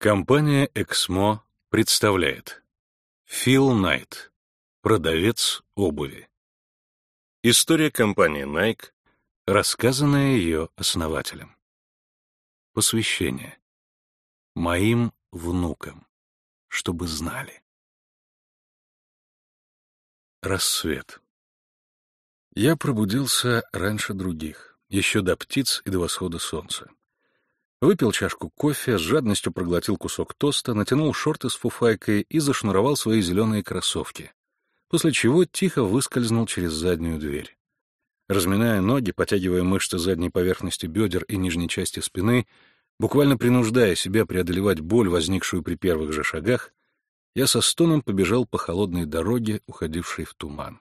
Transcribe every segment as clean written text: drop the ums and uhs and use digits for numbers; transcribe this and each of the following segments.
Компания «Эксмо» представляет Фил Найт, продавец обуви. История компании Nike, рассказанная ее основателем. Посвящение. Моим внукам, чтобы знали. Рассвет. Я пробудился раньше других, еще до птиц и до восхода солнца. Выпил чашку кофе, с жадностью проглотил кусок тоста, натянул шорты с фуфайкой и зашнуровал свои зеленые кроссовки, после чего тихо выскользнул через заднюю дверь. Разминая ноги, потягивая мышцы задней поверхности бедер и нижней части спины, буквально принуждая себя преодолевать боль, возникшую при первых же шагах, я со стоном побежал по холодной дороге, уходившей в туман.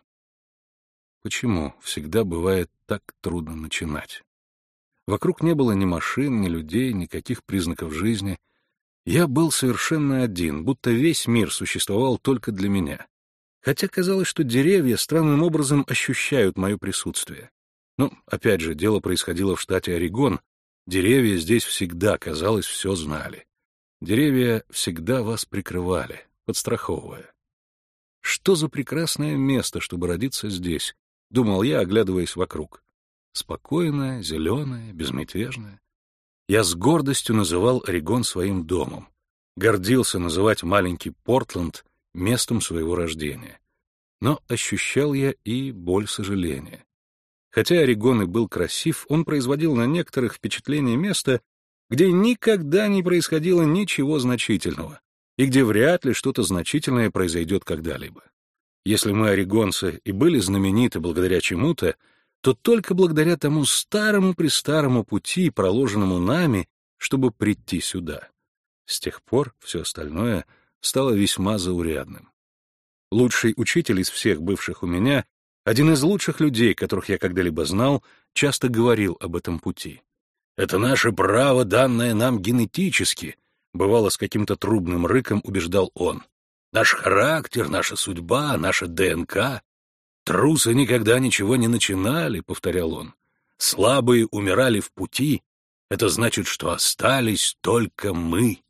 Почему всегда бывает так трудно начинать? Вокруг не было ни машин, ни людей, никаких признаков жизни. Я был совершенно один, будто весь мир существовал только для меня. Хотя казалось, что деревья странным образом ощущают мое присутствие. Но, опять же, дело происходило в штате Орегон. Деревья здесь всегда, казалось, все знали. Деревья всегда вас прикрывали, подстраховывая. Что за прекрасное место, чтобы родиться здесь, думал я, оглядываясь вокруг. Спокойное, зеленое, безмятежное. Я с гордостью называл Орегон своим домом. Гордился называть маленький Портленд местом своего рождения. Но ощущал я и боль сожаления. Хотя Орегон и был красив, он производил на некоторых впечатление места, где никогда не происходило ничего значительного, и где вряд ли что-то значительное произойдет когда-либо. Если мы, орегонцы, и были знамениты благодаря чему-то, то только благодаря тому старому-престарому пути, проложенному нами, чтобы прийти сюда. С тех пор все остальное стало весьма заурядным. Лучший учитель из всех бывших у меня, один из лучших людей, которых я когда-либо знал, часто говорил об этом пути. «Это наше право, данное нам генетически», бывало с каким-то трубным рыком убеждал он. «Наш характер, наша судьба, наша ДНК. Трусы никогда ничего не начинали», — повторял он. «Слабые умирали в пути. Это значит, что остались только мы».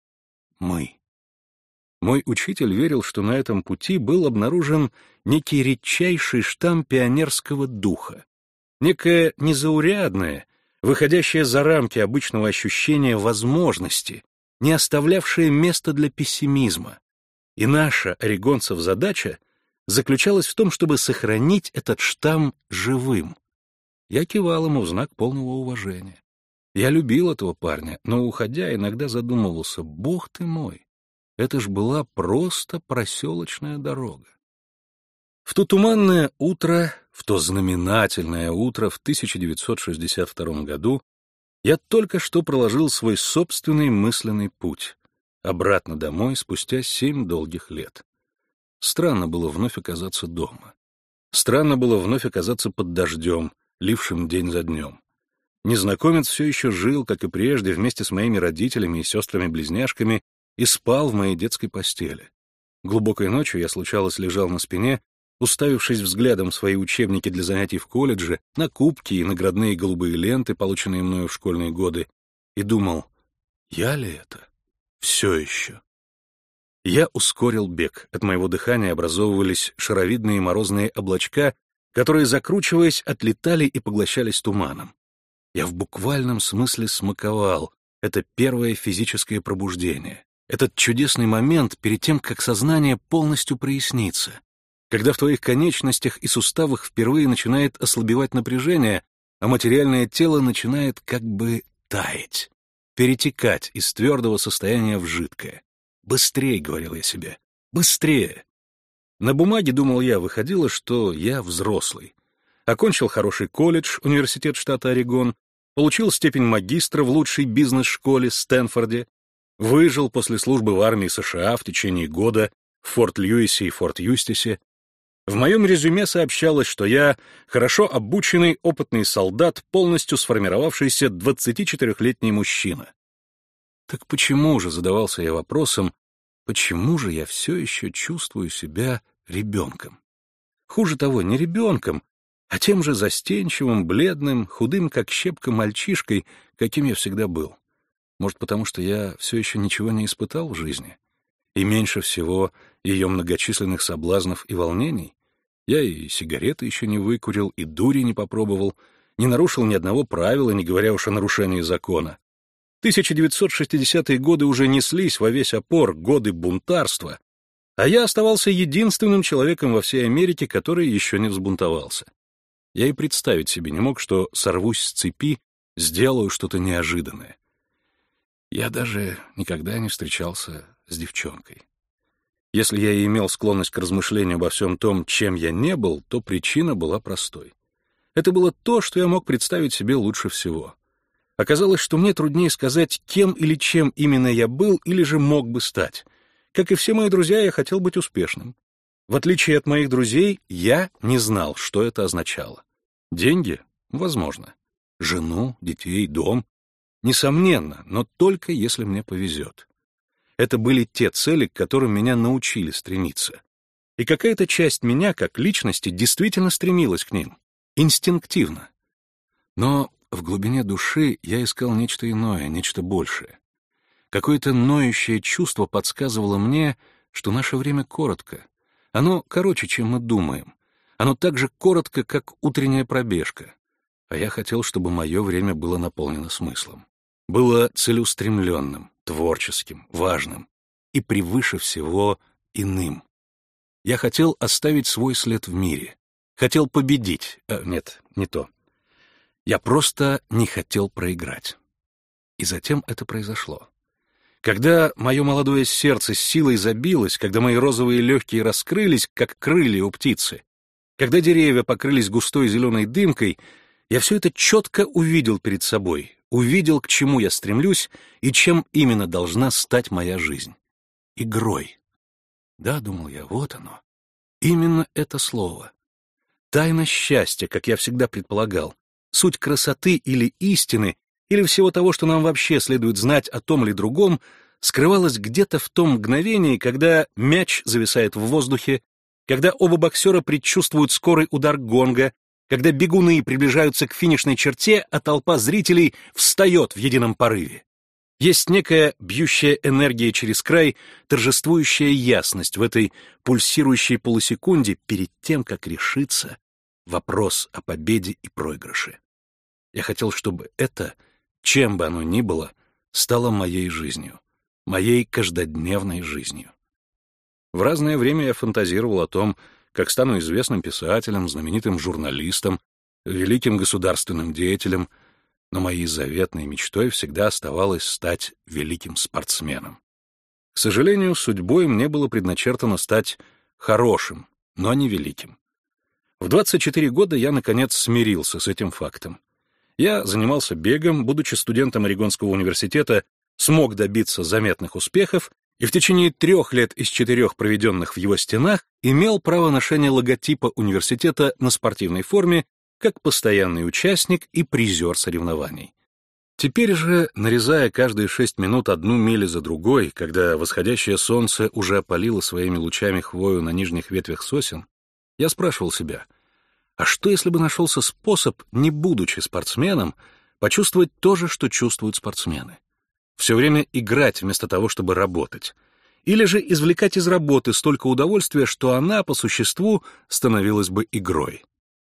Мы. Мой учитель верил, что на этом пути был обнаружен некий редчайший штамм пионерского духа, некое незаурядное, выходящее за рамки обычного ощущения возможности, не оставлявшее места для пессимизма. И наша, орегонцев, задача заключалась в том, чтобы сохранить этот штамм живым. Я кивал ему в знак полного уважения. Я любил этого парня, но, уходя, иногда задумывался: «Бог ты мой, это ж была просто проселочная дорога». В то туманное утро, в то знаменательное утро в 1962 году я только что проложил свой собственный мысленный путь обратно домой спустя 7 долгих лет. Странно было вновь оказаться дома. Странно было вновь оказаться под дождем, лившим день за днем. Незнакомец все еще жил, как и прежде, вместе с моими родителями и сестрами-близняшками и спал в моей детской постели. Глубокой ночью я, случалось, лежал на спине, уставившись взглядом в свои учебники для занятий в колледже, на кубки и наградные голубые ленты, полученные мною в школьные годы, и думал: я ли это? Все еще. Я ускорил бег. От моего дыхания образовывались шаровидные морозные облачка, которые, закручиваясь, отлетали и поглощались туманом. Я в буквальном смысле смаковал это первое физическое пробуждение, этот чудесный момент перед тем, как сознание полностью прояснится, когда в твоих конечностях и суставах впервые начинает ослабевать напряжение, а материальное тело начинает как бы таять, перетекать из твердого состояния в жидкое. «Быстрее», — говорил я себе, — «быстрее». На бумаге, думал я, выходило, что я взрослый. Окончил хороший колледж, университет штата Орегон, получил степень магистра в лучшей бизнес-школе Стэнфорде, выжил после службы в армии США в течение года в Форт-Льюисе и Форт-Юстисе. В моем резюме сообщалось, что я хорошо обученный, опытный солдат, полностью сформировавшийся 24-летний мужчина. Так почему же, задавался я вопросом, почему же я все еще чувствую себя ребенком? Хуже того, не ребенком, а тем же застенчивым, бледным, худым, как щепка, мальчишкой, каким я всегда был. Может, потому что я все еще ничего не испытал в жизни? И меньше всего ее многочисленных соблазнов и волнений? Я и сигареты еще не выкурил, и дури не попробовал, не нарушил ни одного правила, не говоря уж о нарушении закона. 1960-е годы уже неслись во весь опор, годы бунтарства, а я оставался единственным человеком во всей Америке, который еще не взбунтовался. Я и представить себе не мог, что сорвусь с цепи, сделаю что-то неожиданное. Я даже никогда не встречался с девчонкой. Если я и имел склонность к размышлению обо всем том, чем я не был, то причина была простой. Это было то, что я мог представить себе лучше всего. Оказалось, что мне труднее сказать, кем или чем именно я был или же мог бы стать. Как и все мои друзья, я хотел быть успешным. В отличие от моих друзей, я не знал, что это означало. Деньги? Возможно. Жену, детей, дом? Несомненно, но только если мне повезет. Это были те цели, к которым меня научили стремиться. И какая-то часть меня, как личности, действительно стремилась к ним. Инстинктивно. Но в глубине души я искал нечто иное, нечто большее. Какое-то ноющее чувство подсказывало мне, что наше время коротко. Оно короче, чем мы думаем. Оно так же коротко, как утренняя пробежка. А я хотел, чтобы мое время было наполнено смыслом. Было целеустремленным, творческим, важным и превыше всего иным. Я хотел оставить свой след в мире. Хотел победить. Нет, не то. Я просто не хотел проиграть. И затем это произошло. Когда мое молодое сердце с силой забилось, когда мои розовые легкие раскрылись, как крылья у птицы, когда деревья покрылись густой зеленой дымкой, я все это четко увидел перед собой, увидел, к чему я стремлюсь и чем именно должна стать моя жизнь. Игрой. Да, думал я, вот оно. Именно это слово. Тайна счастья, как я всегда предполагал, суть красоты или истины, или всего того, что нам вообще следует знать о том или другом, скрывалась где-то в том мгновении, когда мяч зависает в воздухе, когда оба боксера предчувствуют скорый удар гонга, когда бегуны приближаются к финишной черте, а толпа зрителей встает в едином порыве. Есть некая бьющая энергия через край, торжествующая ясность в этой пульсирующей полусекунде перед тем, как решится вопрос о победе и проигрыше. Я хотел, чтобы это, чем бы оно ни было, стало моей жизнью, моей каждодневной жизнью. В разное время я фантазировал о том, как стану известным писателем, знаменитым журналистом, великим государственным деятелем, но моей заветной мечтой всегда оставалось стать великим спортсменом. К сожалению, судьбой мне было предначертано стать хорошим, но не великим. В 24 года я, наконец, смирился с этим фактом. Я занимался бегом, будучи студентом Орегонского университета, смог добиться заметных успехов и в течение 3 лет из 4, проведенных в его стенах, имел право ношения логотипа университета на спортивной форме как постоянный участник и призер соревнований. Теперь же, нарезая каждые 6 минут 1 милю за другой, когда восходящее солнце уже опалило своими лучами хвою на нижних ветвях сосен, я спрашивал себя, а что если бы нашелся способ, не будучи спортсменом, почувствовать то же, что чувствуют спортсмены? Все время играть вместо того, чтобы работать. Или же извлекать из работы столько удовольствия, что она, по существу, становилась бы игрой.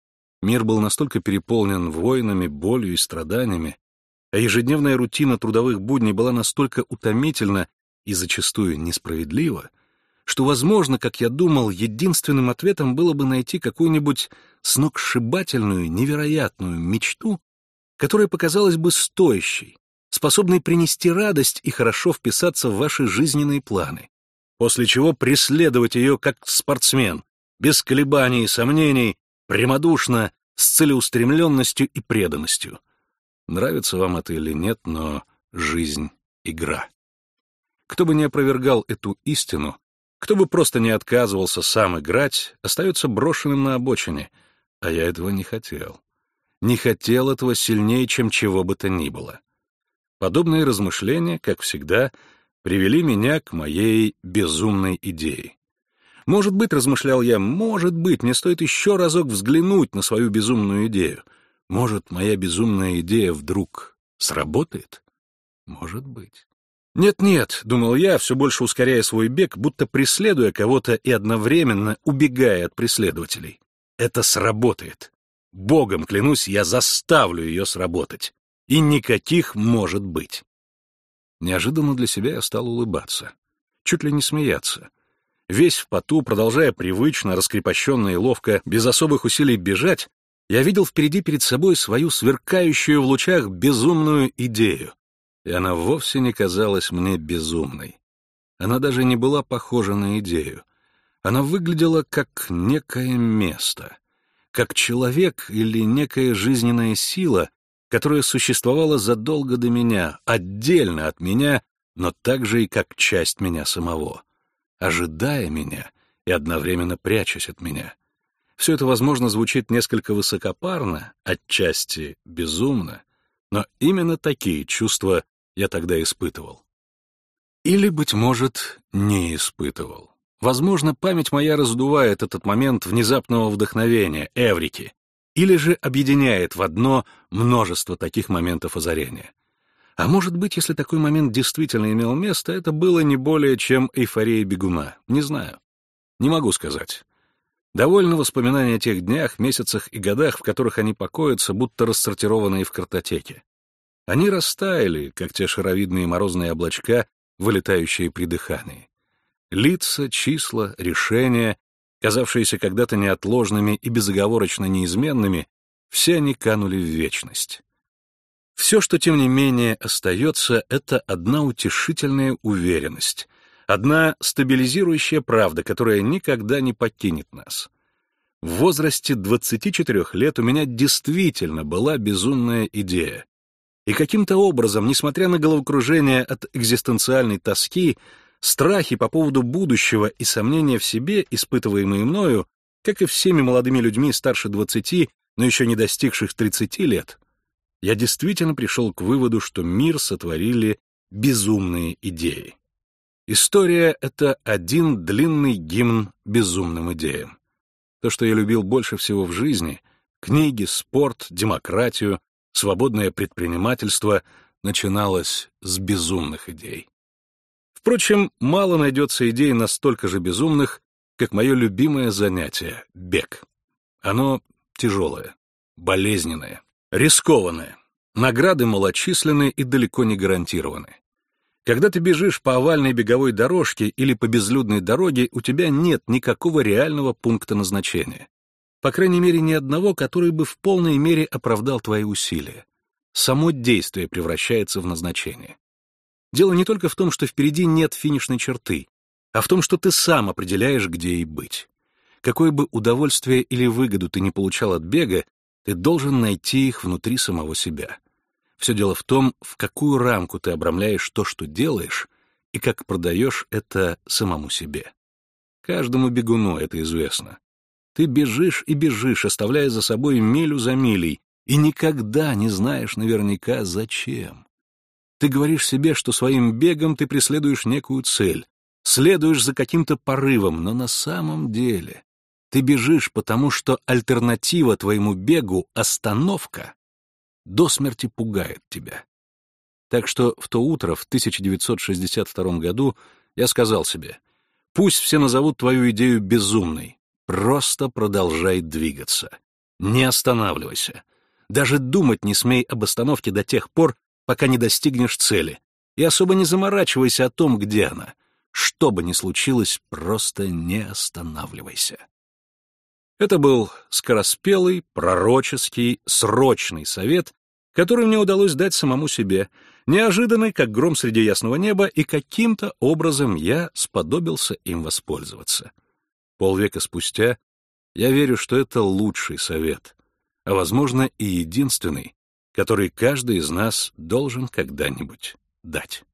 Мир был настолько переполнен войнами, болью и страданиями, а ежедневная рутина трудовых будней была настолько утомительна и зачастую несправедлива, что, возможно, как я думал, единственным ответом было бы найти какую-нибудь сногсшибательную, невероятную мечту, которая показалась бы стоящей, способной принести радость и хорошо вписаться в ваши жизненные планы, после чего преследовать ее как спортсмен, без колебаний и сомнений, прямодушно, с целеустремленностью и преданностью. Нравится вам это или нет, но жизнь — игра. Кто бы ни опровергал эту истину, кто бы просто не отказывался сам играть, остается брошенным на обочине, а я этого не хотел. Не хотел этого сильнее, чем чего бы то ни было. Подобные размышления, как всегда, привели меня к моей безумной идее. Может быть, размышлял я, может быть, мне стоит еще разок взглянуть на свою безумную идею. Может, моя безумная идея вдруг сработает? Может быть. «Нет-нет», — думал я, все больше ускоряя свой бег, будто преследуя кого-то и одновременно убегая от преследователей. «Это сработает. Богом клянусь, я заставлю ее сработать. И никаких может быть». Неожиданно для себя я стал улыбаться. Чуть ли не смеяться. Весь в поту, продолжая привычно, раскрепощенно и ловко, без особых усилий бежать, я видел впереди перед собой свою сверкающую в лучах безумную идею. И она вовсе не казалась мне безумной. Она даже не была похожа на идею. Она выглядела как некое место, как человек или некая жизненная сила, которая существовала задолго до меня, отдельно от меня, но также и как часть меня самого, ожидая меня и одновременно прячась от меня. Все это, возможно, звучит несколько высокопарно, отчасти безумно, но именно такие чувства я тогда испытывал. Или, быть может, не испытывал. Возможно, память моя раздувает этот момент внезапного вдохновения, эврики, или же объединяет в одно множество таких моментов озарения. А может быть, если такой момент действительно имел место, это было не более чем эйфория бегуна. Не знаю. Не могу сказать. Довольно воспоминания о тех днях, месяцах и годах, в которых они покоятся, будто рассортированные в картотеке. Они растаяли, как те шаровидные морозные облачка, вылетающие при дыхании. Лица, числа, решения, казавшиеся когда-то неотложными и безоговорочно неизменными, все они канули в вечность. Все, что тем не менее остается, это одна утешительная уверенность, одна стабилизирующая правда, которая никогда не покинет нас. В возрасте 24 лет у меня действительно была безумная идея. И каким-то образом, несмотря на головокружение от экзистенциальной тоски, страхи по поводу будущего и сомнения в себе, испытываемые мною, как и всеми молодыми людьми старше 20, но еще не достигших 30 лет, я действительно пришел к выводу, что мир сотворили безумные идеи. История — это один длинный гимн безумным идеям. То, что я любил больше всего в жизни — книги, спорт, демократию, свободное предпринимательство — начиналось с безумных идей. Впрочем, мало найдется идей настолько же безумных, как мое любимое занятие — бег. Оно тяжелое, болезненное, рискованное. Награды малочисленны и далеко не гарантированы. Когда ты бежишь по овальной беговой дорожке или по безлюдной дороге, у тебя нет никакого реального пункта назначения. По крайней мере, ни одного, который бы в полной мере оправдал твои усилия. Само действие превращается в назначение. Дело не только в том, что впереди нет финишной черты, а в том, что ты сам определяешь, где и быть. Какое бы удовольствие или выгоду ты ни получал от бега, ты должен найти их внутри самого себя. Все дело в том, в какую рамку ты обрамляешь то, что делаешь, и как продаешь это самому себе. Каждому бегуну это известно. Ты бежишь и бежишь, оставляя за собой милю за милей, и никогда не знаешь наверняка, зачем. Ты говоришь себе, что своим бегом ты преследуешь некую цель, следуешь за каким-то порывом, но на самом деле ты бежишь, потому что альтернатива твоему бегу — остановка — до смерти пугает тебя. Так что в то утро, в 1962 году, я сказал себе, пусть все назовут твою идею безумной, просто продолжай двигаться. Не останавливайся. Даже думать не смей об остановке до тех пор, пока не достигнешь цели, и особо не заморачивайся о том, где она. Что бы ни случилось, просто не останавливайся. Это был скороспелый, пророческий, срочный совет, который мне удалось дать самому себе, неожиданный, как гром среди ясного неба, и каким-то образом я сподобился им воспользоваться. Полвека спустя я верю, что это лучший совет, а, возможно, и единственный, который каждый из нас должен когда-нибудь дать.